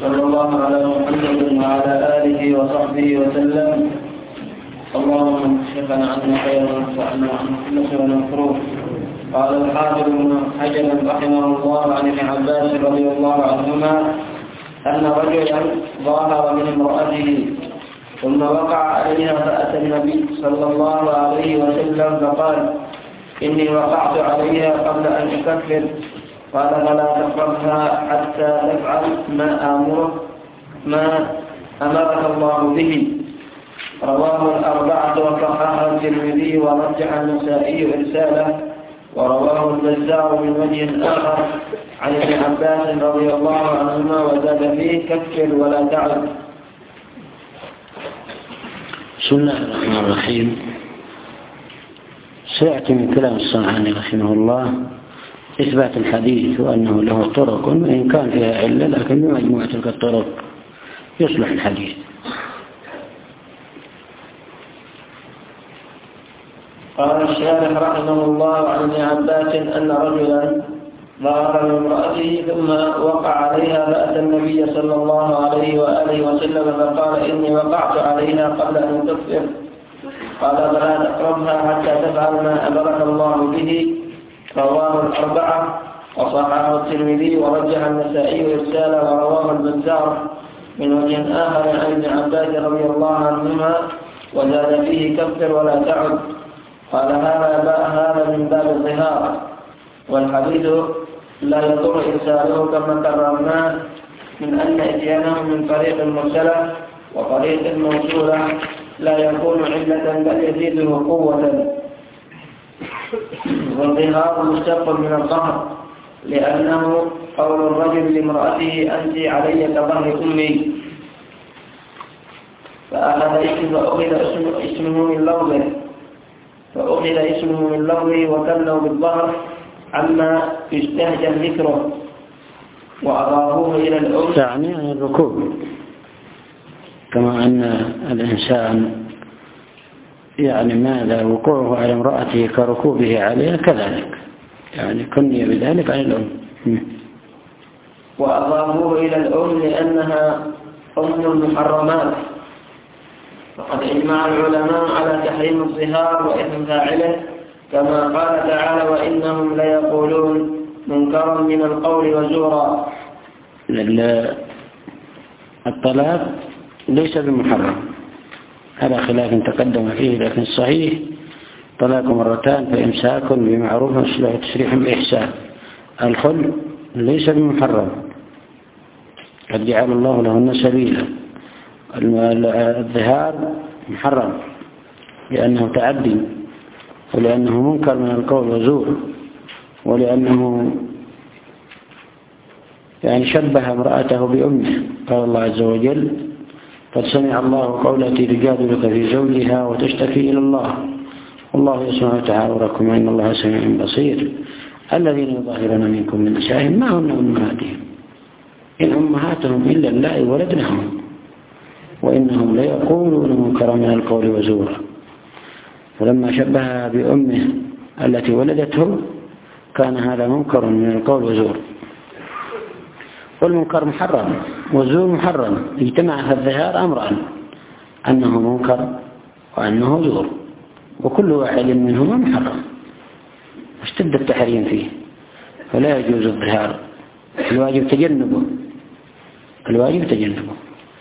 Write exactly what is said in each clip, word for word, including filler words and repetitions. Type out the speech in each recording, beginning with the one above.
صلى الله على محمد وعلى آله وصحبه وسلم. اللهم اكشفنا عنا خيرا وانفعنا عن كل خير مكروه. قال الحافظ ابن حجر رحمه الله عن ابن عباس رضي الله عنهما أن رجلا ظاهر من امرأته ثم وقع عليها فأتى النبي صلى الله عليه وسلم فقال: إني وقعت عليها قبل أن أكفر. قال: فلا تقربها حتى تفعل ما آمرك ما أمرك الله به. رواه الأربعة وصححه الترمذي ورجح النسائي إرساله، ورواه البزار من وجه آخر عن ابن عباس رضي الله عنهما وزاد فيه: كفر ولا تعد. بسم الله الرحمن الرحيم. سيأتي من كلام الصنعاني رحمه الله إثبات الحديث وأنه له طرق، وإن كان فيها علة لكن بمجموعة تلك الطرق يصلح الحديث. قال الشارح رحمه الله عن ابن عباس أن رجلا ظهر من امرأته ثم وقع عليها فأتى النبي صلى الله عليه وآله وسلم فقال: إني وقعت عليها قبل أن تكفر. قال: فلا تقربها حتى تفعل ما أمرك الله به. رواه الأربعة وصححه الترمذي ورجح النسائي إرساله، ورواه البزار من وجه آخر عن ابن عباس رضي الله عنهما وزاد فيه: كفر ولا تعد. قال: هذا هذا من باب الظهار، والحديث لا يضر إرساله كما كررناه من أن إتيانه من طريق مرسلة وطريق موصولة لا يكون علة بل يزيده قوة. والظهار مشتق من الظهر، لأنه قول الرجل لامرأته: أنت علي كظهر أمي، فأخذ اسمه من لفظه فأخذ اسمه من لفظه وكله بالظهر عما يستهجن ذكره وأضافوه إلى الأم، يعني الركوب، كما أن الإنسان يعني ماذا وقوعه على امرأته كركوبه عليها كذلك، يعني كني بذلك عن الأم. وأضافوه إلى الأم لأنها أم المحرمات. فقد اجمع العلماء على تحريم الظهار وإثم فاعله، كما قال تعالى: وإنهم ليقولون منكرا من القول وزورا. الطلاق ليس بمحرم، هذا خلاف تقدم فيه، لكن الصحيح طلاق مرتان فإمساك بمعروف وتسريح بإحسان. الخلع ليس بمحرم، قد جعل الله لهن سبيلا. الظهار محرم لأنه تعدي، ولأنه منكر من القول وزور، ولأنه يعني شبه امرأته بأمه. قال الله عز وجل: قد سمع الله قول التي تجادلك في زوجها وتشتكي إلى الله والله يسمع تحاوركم إن الله سميع بصير. الذين يظاهرون منكم من نسائهم ما هن أمهاتهم إن أمهاتهم إلا اللائي ولدنهم وإنهم ليقولون منكرا من القول وزورا. فلما شبهها بأمه التي ولدته كان هذا منكر من القول وزور. والمنكر محرم والزور محرم، اجتمع في الظهار أمران: أنه منكر وأنه زور، وكل واحد منهما محرم واشتد التحريم فيه، فلا يجوز الظهار، الواجب تجنبه الواجب تجنبه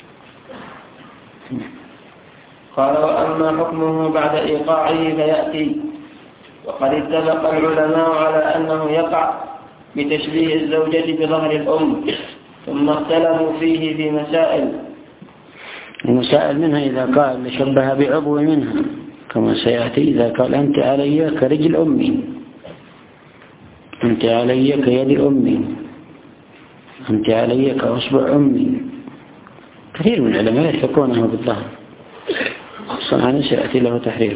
قال: وأما حكمه بعد إيقاعه فيأتي. وقد اتفق العلماء على أنه يقع بتشبيه الزوجة بظهر الأم، ثم اختلفوا فيه في مسائل. المسائل منها إذا قال شبه بعضو منها كما سيأتي، إذا قال: أنت علي كرجل أمي، أنت علي كيد أمي، أنت علي كأصبع أمي. كثير من العلماء يحكونه بالظهر، صنعا سيأتي له تحرير.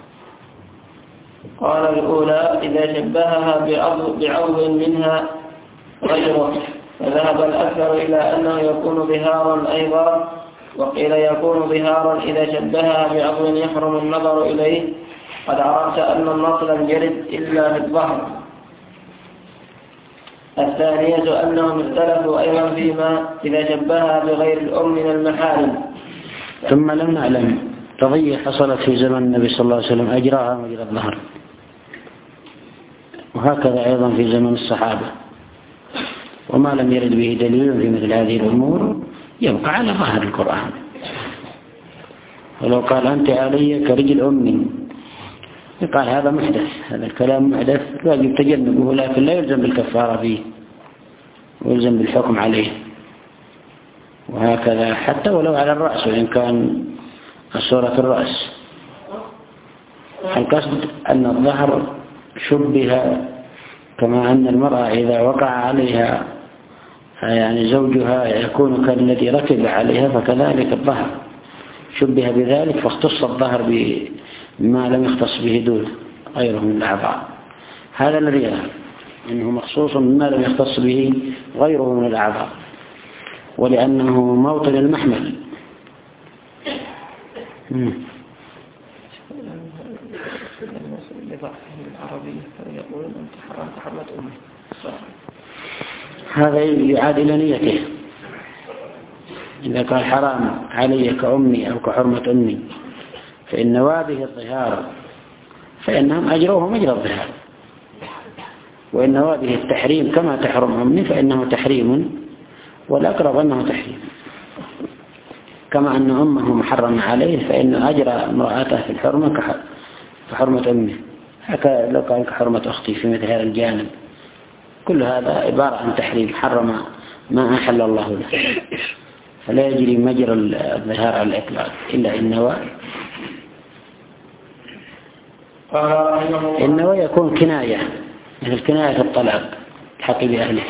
قال: الأولى إذا شبهها بعضو منها غيره، فذهب الأكثر إلى أنه يكون ظهارا أيضا، وقيل يكون ظهارا إذا شبهها بعضو يحرم النظر إليه. قد عرفت أن النص لم يرد إلا في الظهر. الثانية أنهم اختلفوا أيضا فيما إذا شبهها بغير الأم من المحارم. ثم لم نعلم قضية حصلت في زمن النبي صلى الله عليه وسلم أجراها مجرى الظهر، وهكذا أيضا في زمن الصحابة، وما لم يرد به دليل في مثل هذه الأمور يبقى على ظاهر القرآن. ولو قال أنت علي كرجل أمي يقال هذا محدث، هذا الكلام محدث واجب تجنبه، لكن لا يلزم بالكفارة فيه ويلزم بالحكم عليه. وهكذا حتى ولو على الرأس وإن كان الصورة في الرأس. القصد أن الظهر شبه كما أن المرأة إذا وقع عليها يعني زوجها يكون كالذي ركب عليها، فكذلك الظهر شبه بذلك، فاختص الظهر بما لم يختص به دون غيره من الأعضاء. هذا الذي يظهر إنه مخصوص بما لم يختص به غيره من الأعضاء، ولأنه موطن المحمل. هذا يعاد إلى نيته. إذا قال حرام علي كأمي أو كحرمة أمي، فإن نوابه الظهار فإنهم أجروه مجرى الظهار، وإن نوابه التحريم كما تحرم أمي فإنه تحريم، والأقرب أنه تحريم، كما أن أمه محرم عليه فإنه أجرى امرأته في الحرمة كحرمة أمه، هكذا لو قال كحرمة أختي في مثل هذا الجانب. كل هذا عبارة عن تحريم، حرم ما أحل الله له، فلا يجري مجرى الظهار على الإطلاق إلا النوى. النوى يكون كناية، مثل كناية الطلاق الحق بأهله.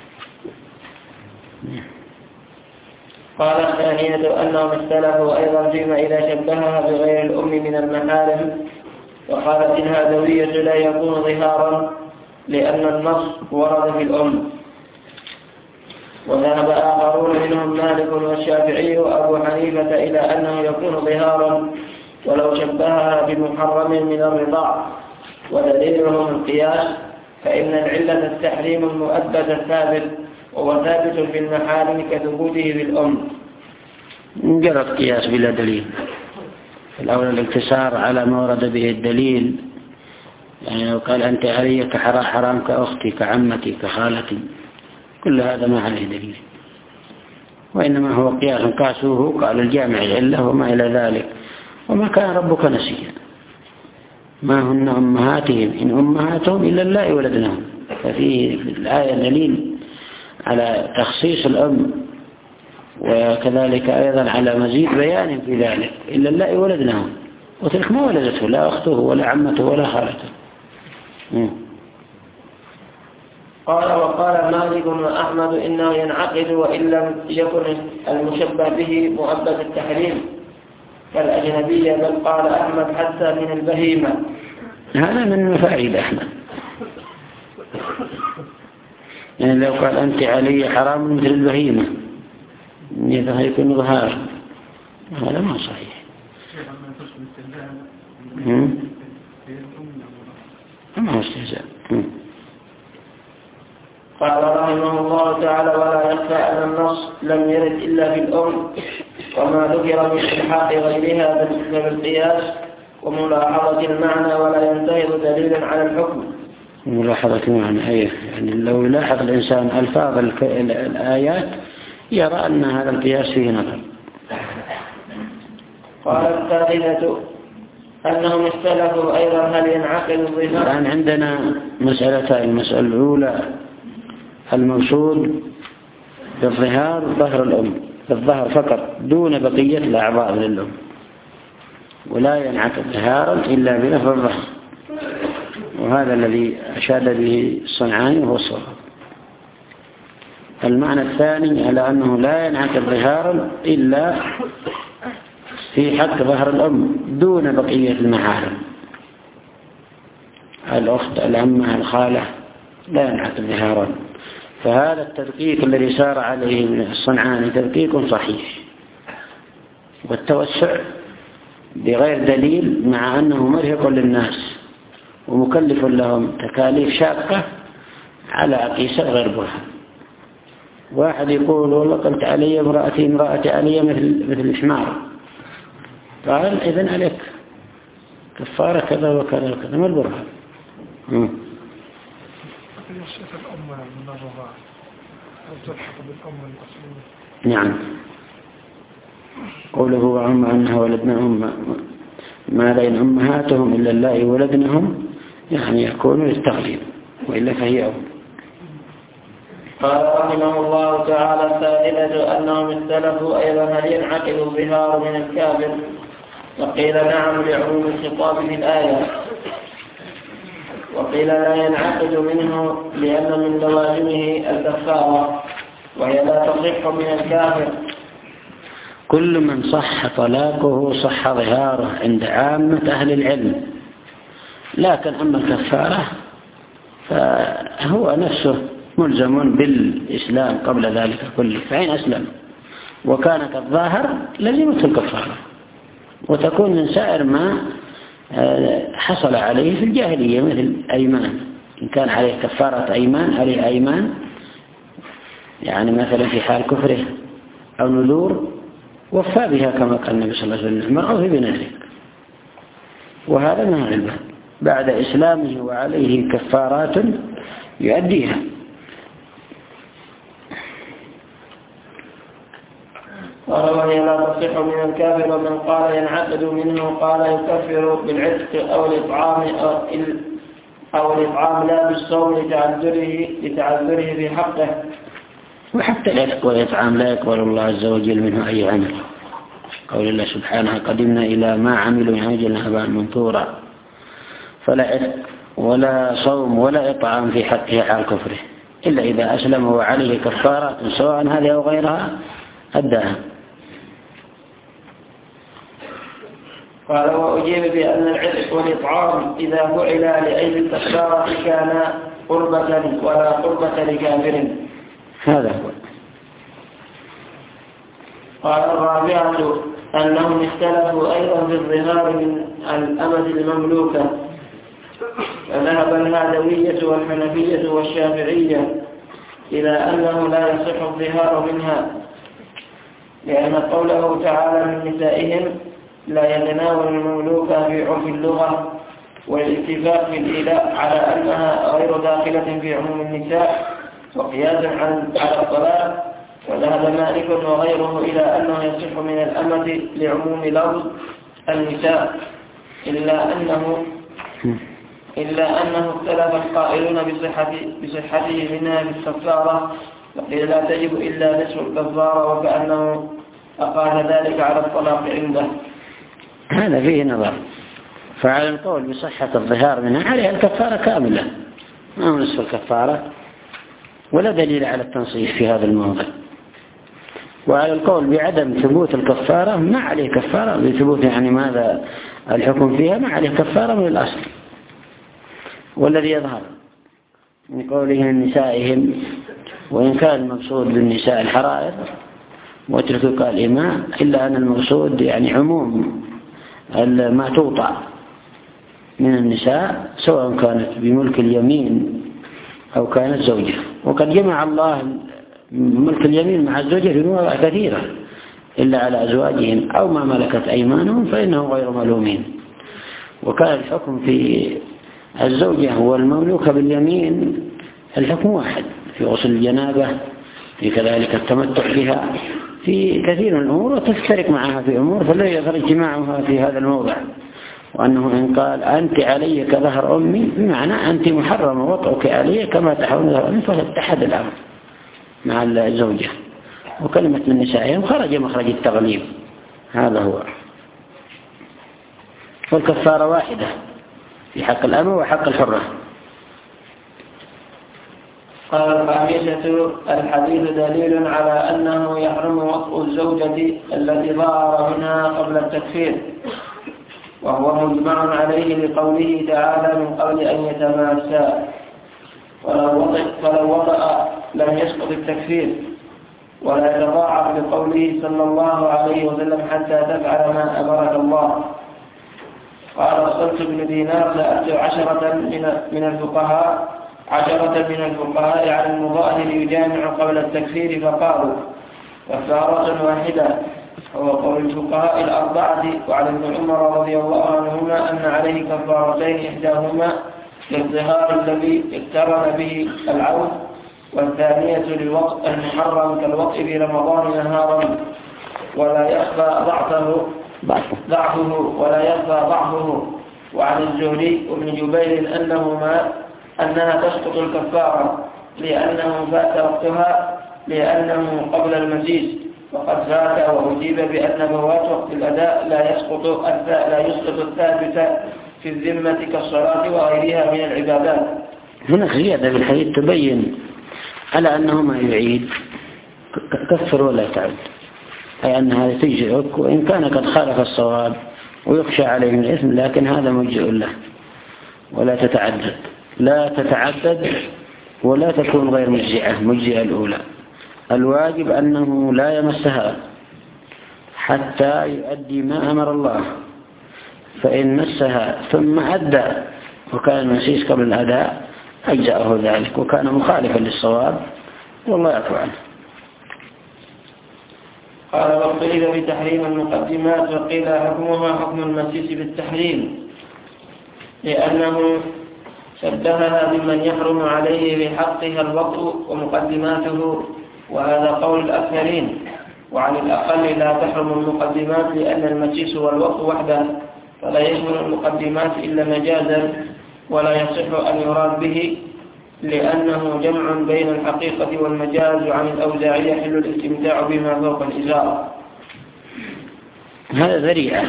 قال الثانية أنهم اختلفوا أيضا فيما إذا شبهها بغير الأم من المحارم، وقالت الهادوية لا يكون ظهارا لأن النص ورد في الأم. وذهب آخرون منهم مالك والشافعي وأبو حنيفة إلى أنه يكون ظهارا ولو شبهها بمحرم من الرضاع، ودليلهم القياس، فإن العلة التحريم المؤبد الثابت، وهو ثابت في المحارم كثبوته في الأم. مجرد قياس بلا دليل، الأول الاقتصار على ما ورد به الدليل. يعني لو قال أنت علي كحرام كأختي كعمتي كخالتي، كل هذا ما عليه دليل، وإنما هو قياس قاسوه قال الجامع العلة وما إلى ذلك. وما كان ربك نسيا، ما هن أمهاتهم إن أمهاتهم إلا اللائي ولدنهم. ففيه الآية دليل على تخصيص الأم، وكذلك أيضا على مزيد بيان في ذلك، إلا اللائي ولدنهم، وتلك ما ولدته لا أخته ولا عمته ولا خالته. قال وقال مالك وأحمد إنه ينعقد وإن لم يكن المشبه به مؤبد التحريم كالأجنبية، بل قال أحمد حتى من البهيمة. هذا من مفاعيل أحمد، يعني لو قال أنت علي حرام مثل البهيمة إذا هيكون ظهار، هذا ما صحيح. ما هو استهزاء. قال رحمه الله تعالى ولا يخفى أن النص لم يرد إلا في الأم، وما ذكر من إلحاق غيرها بالقياس وملاحظة المعنى، ولا ينتهض دليلا على الحكم. ملاحظة المعنى أيه، يعني لو يلاحظ الإنسان ألفاظ الآيات يرى أن هذا القياس فيه نظر. قال الثالثة أنهم اختلفوا أيضا هل ينعقد الظهار. الآن عندنا مسألتان. المسألة الأولى الموصول بالظهار ظهر الأم، الظهر فقط دون بقية الأعضاء للأم، ولا ينعقد ظهارا إلا بلفظ الظهر، وهذا الذي أشاد به الصنعاني وهو الصواب. المعنى الثاني على أنه لا ينعقد ظهارا إلا في حق ظهر الأم دون بقية المحارم، الأخت العمة الخالة لا ينعقد ظهارا. فهذا التدقيق الذي سار عليه الصنعاني تدقيق صحيح، والتوسع بغير دليل مع أنه مرهق للناس ومكلف لهم تكاليف شاقة، على قيسة غير برهان. واحد يقول والله قلت علي امرأتي امرأتي علي مثل مثل الحمار، قال إذن عليك كفارة كذا وكذا وكذا، ما البرهان؟ نعم. قوله وهم أنها ولدنهم ما بين أمهاتهم إلا الله ولدنهم، يعني يكون للتغليب، وإلا فهي أول. قال رحمه الله تعالى: الفائدة أنهم اختلفوا أيضا هل ينعقد الظهار من الكافر؟ وقيل نعم لعموم الخطاب في الآية، وقيل لا ينعقد منه لأن من لوازمه الكفارة وهي لا تصح من الكافر. كل من صح طلاقه صح ظهاره عند عامة أهل العلم، لكن أما الكفارة فهو نفسه ملزم بالإسلام قبل ذلك كله، فإن أسلم وكانت الظاهر لزمته الكفارة، وتكون من سائر ما حصل عليه في الجاهلية مثل أيمان، إن كان عليه كفارة أيمان عليه أيمان، يعني مثلا في حال كفره أو نذور وفى بها كما قال النبي صلى الله عليه وسلم: المرء في بنذره. وهذا من الباب بعد إسلامه وعليه كفارات يؤديها. قال وهي لا تصح من الكافر. ومن قال ينعقد منه قال يكفر بالعتق أو الإطعام أو الإطعام لا بالصوم لتعذره لتعذره في حقه. وحتى العتق والإطعام لا يقبل الله عز وجل منه أي عمل. قول الله سبحانه: قدمنا إلى ما عملوا من عمل هباء منثورا. فلا عتق ولا صوم ولا إطعام في حقه حال كفره، إلا إذا أسلم وعليه كفارات سواء هذه أو غيرها أداها. قال وأجيب بأن العتق والإطعام إذا فعل لأجل الكفارة كان قربة ولا قربة لكافر. هذا هو. قال الرابعة أنهم اختلفوا أيضا في الظهار من الأمة المملوكة، فذهب الهادوية والحنفية والشافعية إلى أنه لا يصح الظهار منها، لأن قوله تعالى من نسائهم لا يتناول المملوكة في عرف اللغة، والاتفاق في الإيلاء على أنها غير داخلة في عموم النساء وقياسا على الطلاق. وذهب مالك وغيره إلى أنه يصح من الأمة لعموم لفظ النساء، إلا أنه إلا أنه اختلف القائلون بصحة بصحته منها بالكفارة، وقيل لا تجب إلا نصف الكفارة، وكأنه أقال ذلك على الطلاق عنده. هذا فيه نظر. فعلى القول بصحة الظهار منها عليها الكفارة كاملة، ما هو نصف الكفارة، ولا دليل على التنصيف في هذا الموضع. وعلى القول بعدم ثبوت الكفارة ما عليه كفارة، بثبوت يعني ماذا الحكم فيها، ما عليه كفارة من الأصل. والذي يظهر من قوله من نسائهم، وإن كان المقصود بالنساء الحرائر واتركوا قال إماء، إلا أن المقصود يعني عموم ما توطع من النساء سواء كانت بملك اليمين أو كانت زوجة. وقد جمع الله ملك اليمين مع الزوجة في مواضع كثيرة، إلا على أزواجهم أو ما ملكت أيمانهم فإنه غير ملومين. وكان الحكم في الزوجة والمملوكة باليمين الحكم واحد في غسل الجنابة، في كذلك التمتع بها، في كثير من الأمور، وتفترق معها في أمور، فلا يظهر اجتماعها في هذا الموضع. وأنه إن قال أنت علي كظهر أمي، بمعنى أنت محرم وطئك علي كما تحرم ظهر أمي، فاتحد الأمر مع الزوجة. وكلمة من نسائهم خرج مخرج التغليب، هذا هو. والكفارة واحدة في حق الأمة وحق الحرة. قال الخامسة الحديث دليل على أنه يحرم وطء الزوجة التي ظهر منها قبل التكفير، وهو مجمع عليه لقوله تعالى من قبل أن يتماسا، فلو وطأ لم يسقط التكفير، ولا يتضاعف لقوله صلى الله عليه وسلم حتى تفعل ما أمرك الله. قال صلت بن دينار سألت عشرة من الفقهاء عشرة من الفقهاء على المظاهر يجامع قبل التكفير فقالوا كفارة واحدة، هو قول الفقهاء الأربعة. وعن ابن عمر رضي الله عنهما أن عليه كفارتين، إحداهما للظهار الذي اقترن به العود، والثانية للوقت المحرم كالوقت في رمضان نهارا ولا يخفى ضعفه ضعفه ولا يخفى ضعفه. وعن الزهري وابن جبير أنهما أنها تسقط الكفارة لأنه فات وقتها لأنه قبل المسيس، وقد فات وأجيب بأن فوات وقت الأداء لا يسقط لا يسقط الثابت في الذمة كالصلاة وغيرها من العبادات. هناك زيادة في الحديث تبين على أنه ما يعيد كفر ولا تعد، أي أن هذا تجزئك وإن كان قد خالف الصواب ويخشى عليه من الإثم، لكن هذا مجزئ له ولا تتعدد لا تتعدد ولا تكون غير مجزئة مجزئة الأولى. الواجب أنه لا يمسها حتى يؤدي ما أمر الله، فإن مسها ثم أدى وكان المسيس قبل الأداء أجزأه ذلك وكان مخالفا للصواب والله يعفو عنه. قال وقيل بتحريم المقدمات، وقيل حكمها حكم المسيس بالتحريم لأنه شبهها بمن يحرم عليه بحقها الوطء ومقدماته، وهذا قول الأكثرين. وعن الأقل لا تحرم المقدمات لأن المسيس والوطء وحده، فلا يشمل المقدمات إلا مجازا، ولا يصح أن يراد به لأنه جمع بين الحقيقة والمجاز. وعن الأوزاعي يحل الاستمتاع بما فوق الإزار. هذا ذريعة،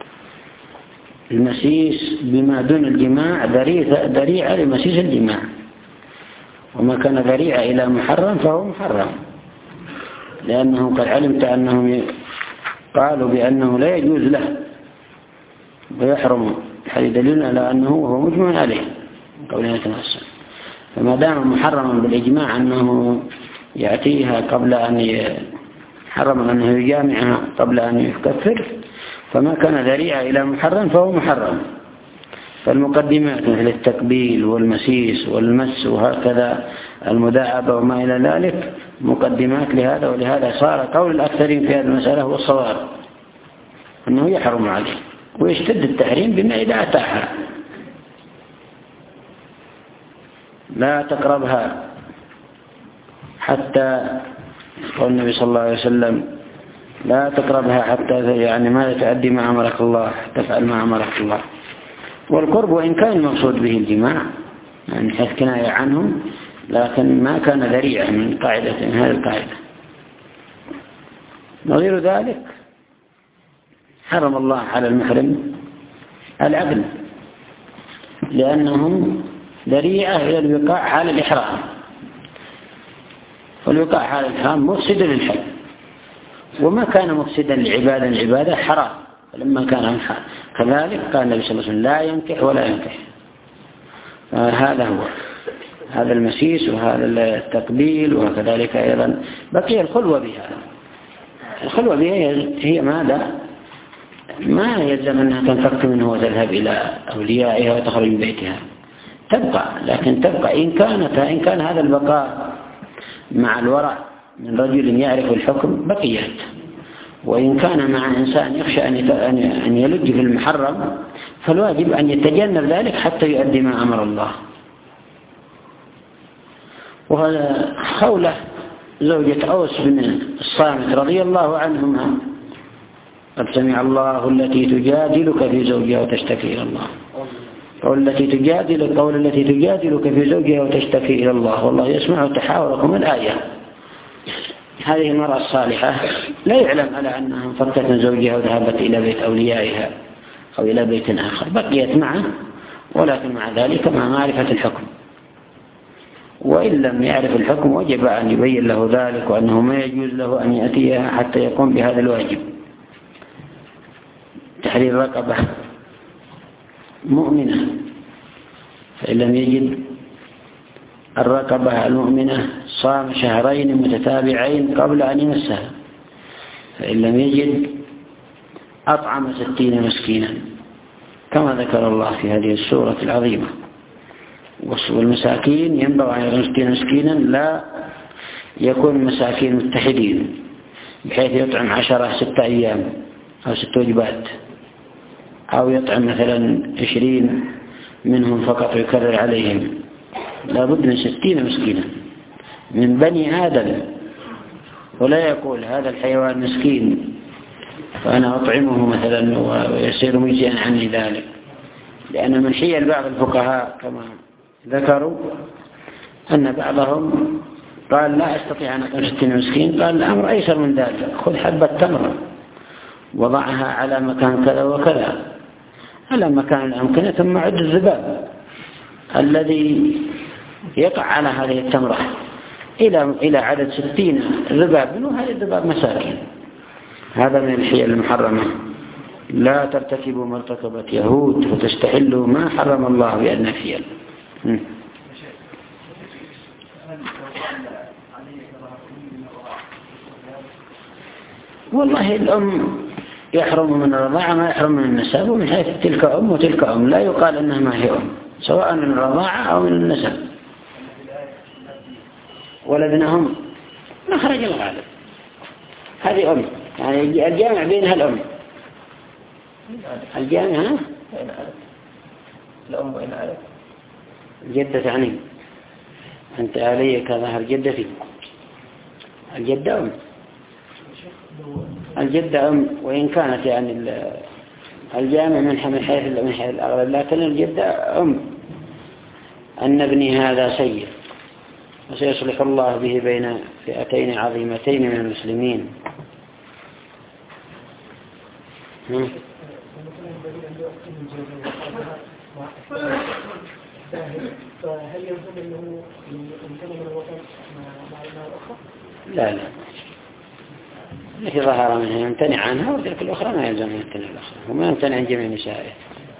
المسيس بما دون الجماع ذريعة لمسيس الجماع، وما كان ذريعة إلى محرم فهو محرم، لأنه قد علمت أنهم قالوا بأنه لا يجوز له ويحرم، هذا دليل على أنه هو مجمع عليه قولنا تنصر. فما دام محرما بالإجماع أنه يأتيها قبل أن يحرم أنه يجامعها قبل أن يكفر، فما كان ذريعة إلى محرم فهو محرم. فالمقدمات مثل التقبيل والمسيس والمس وهكذا المداعبة وما إلى ذلك مقدمات لهذا، ولهذا صار قول الأكثرين في هذه المسألة هو الصواب أنه يحرم عليه، ويشتد التحريم بما إذا أتاحها. لا تقربها حتى قال النبي صلى الله عليه وسلم لا تقربها حتى يعني ما تؤدي ما أمرك الله، تفعل ما أمرك الله. والقرب وإن كان المقصود به الجماع يعني حيث كناية عنه، لكن ما كان ذريعة من قاعدة من هذه القاعدة. نظير ذلك حرم الله على المحرم العقل، لأنه ذريعة إلى الوقاع حال الإحرام، والوقاع حال الإحرام مفسد للحج، وما كان مفسدا لعبادة العبادة حرام. فلما كان كذلك قال النبي صلى الله عليه وسلم لا ينكح ولا ينكح. هذا هو هذا المسيس وهذا التقبيل، وكذلك أيضا بقي الخلوة بها. الخلوة بها هي ماذا؟ ما يلزم أنها تنفك منه وتذهب إلى أوليائها وتخرج من بيتها، تبقى، لكن تبقى إن كانت إن كان هذا البقاء مع الورع من رجل يعرف الحكم بقيت، وإن كان مع إنسان يخشى أن يلج في المحرم فالواجب أن يتجنب ذلك حتى يؤدي ما أمر الله. وهذا خولة زوجة أوس بن الصامت رضي الله عنهما قد سمع الله التي تجادلك في زوجها وتشتكي إلى الله، قول التي تجادلك قول التي تجادلك في زوجها وتشتكي إلى الله والله يسمع تحاوركم الآية. هذه المرأة الصالحة لا يعلم على أنها انفكت من زوجها وذهبت إلى بيت أوليائها أو إلى بيت آخر، بقيت معه ولكن مع ذلك مع معرفة الحكم، وإن لم يعرف الحكم وجب أن يبين له ذلك، وأنه ما يجوز له أن يأتيها حتى يقوم بهذا الواجب. تحرير رقبة مؤمنة، فإن لم يجد الرقبة المؤمنة صام شهرين متتابعين قبل أن يمسها، فإن لم يجد أطعم ستين مسكينا كما ذكر الله في هذه السورة العظيمة. والمساكين ينبغي أن يكون مسكينا لا يكون مساكين متحدين بحيث يطعم عشرة ستة أيام أو ست وجبات، أو يطعم مثلا عشرين منهم فقط ويكرر عليهم. لا بد من ستين مسكينا من بني آدم، ولا يقول هذا الحيوان مسكين فأنا أطعمه مثلا ويصير مجزئا عني ذلك، لأن من حيل بعض الفقهاء كما ذكروا أن بعضهم قال لا أستطيع أن أطعم ستين مسكين، قال الأمر أيسر من ذلك، خذ حبة تمر وضعها على مكان كذا وكذا على مكان الأمكنة، ثم عد الذباب الذي يقع على هذه التمرة إلى إلى عدد ستين ذباب، وهذه الذباب مساكين. هذا من الحيل المحرمة. لا ترتكبوا ما ارتكبت يهود وتستحلوا ما حرم الله بأن الحيل. والله الأم يحرم من الرضاعة ما يحرم من النسب، ومن حيث تلك أم وتلك أم لا يقال أنها ما هي أم، سواء من الرضاعة أو من النسب. ولدنهم مخرج الغالب هذه أم، يعني الجامع بينها الأم. الجامع ها؟ الأم وإن عرف الجدة تعني أنت علي كظهر جدتي. الجدة أم، الجدة أم وإن كانت يعني الجامع من حيث من حيث الأغلب، لكن الجدة أم. أن ابني هذا سيد وسيصلح الله به بين فئتين عظيمتين من المسلمين. فهل يلزم أنه يمتنع من الوطن مع الأخرى؟ لا لا، التي ظهر منها يمتنع عنها، وتلك الأخرى ما يلزم يمتنع الأخرى، وما يمتنع عن جميع نسائه.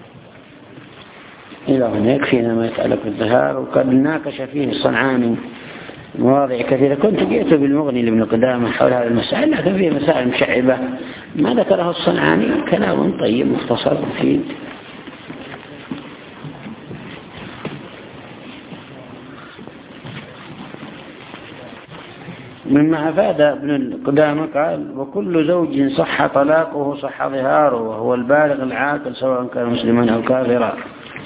إلى هنا يكفينا ما يتعلق بالظهار. وقد ناقش فيه الصنعاني مواضع كثيرة. كنت جئت بالمغني لابن قدامة حول هذا المسائل، لكن فيه مسائل مشعبة ما ذكره الصنعاني، كلام طيب مختصر مفيد. مما أفاد ابن قدامة قال: وكل زوج صح طلاقه صح ظهاره، وهو البالغ العاقل سواء كان مسلما أو كافرا.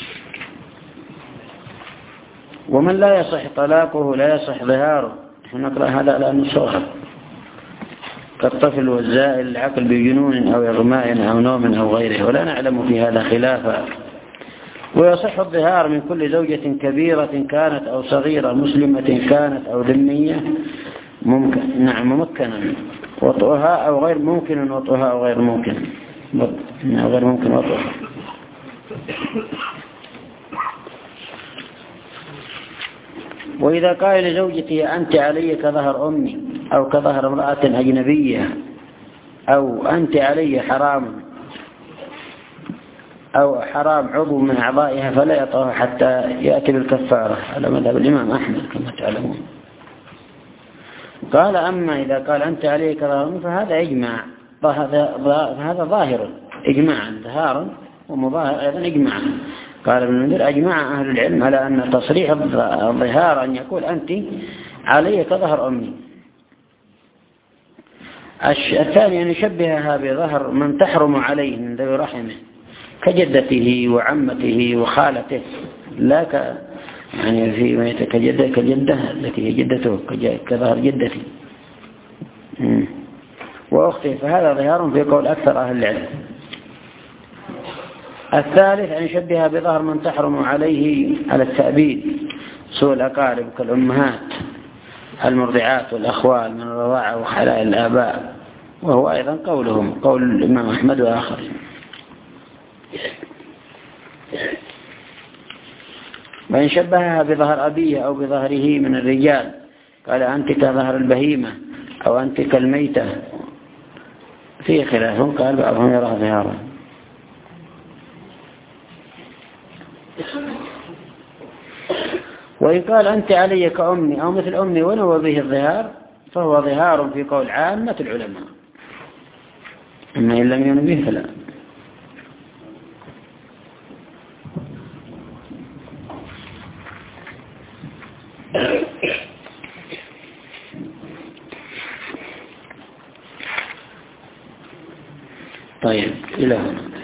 ومن لا يصح طلاقه لا يصح ظهاره. نحن نقرأ هذا لأنه صغر، كالطفل والزائل العقل بجنون أو إغماء أو نوم أو غيره، ولا نعلم في هذا خلافا. ويصح الظهار من كل زوجة كبيرة كانت أو صغيرة، مسلمة كانت أو ذمية، ممكن نعم ممكنا وطئها أو غير ممكن وطئها أو غير ممكن أو غير ممكن وطئها. وإذا قال لزوجتي أنت علي كظهر أمي أو كظهر امرأة أجنبية أو أنت علي حرام أو حرام عضو من أعضائها فلا يطأها حتى يأتي بالكفارة على مذهب الإمام أحمد كما تعلمون. قال: أما إذا قال أنت علي كظهر أمي فهذا إجماع، فهذا ظاهر إجماعا ظهارا ومظاهر أيضا إجماعا. قال ابن المنذر: أجمع أهل العلم على أن تصريح الظهار أن يقول أنت علي كظهر أمي. الثاني أن يشبهها بظهر من تحرم عليه من ذوي رحمه كجدته وعمته وخالته، لا ك يعني في كجدة كجدة التي هي جدته كظهر جدتي وأخته، فهذا ظهار في قول أكثر أهل العلم. الثالث أن يشبهها بظهر من تحرم عليه على التأبيد سوء الأقارب كالأمهات المرضعات والأخوال من الرضاعة وحلائل الآباء، وهو أيضا قولهم قول الإمام أحمد وآخرين. وإن شبهها بظهر أبيه أو بظهره من الرجال قال أنت كظهر البهيمة أو أنت كالميتة، فيه خلاف، قال بعضهم يراه ظهارا. وإن قال أنت علي كأمي أو مثل أمي ونوى به الظهار فهو ظهار في قول عامة العلماء، أما إن لم ينوى به فلا. طيب إلى هنا.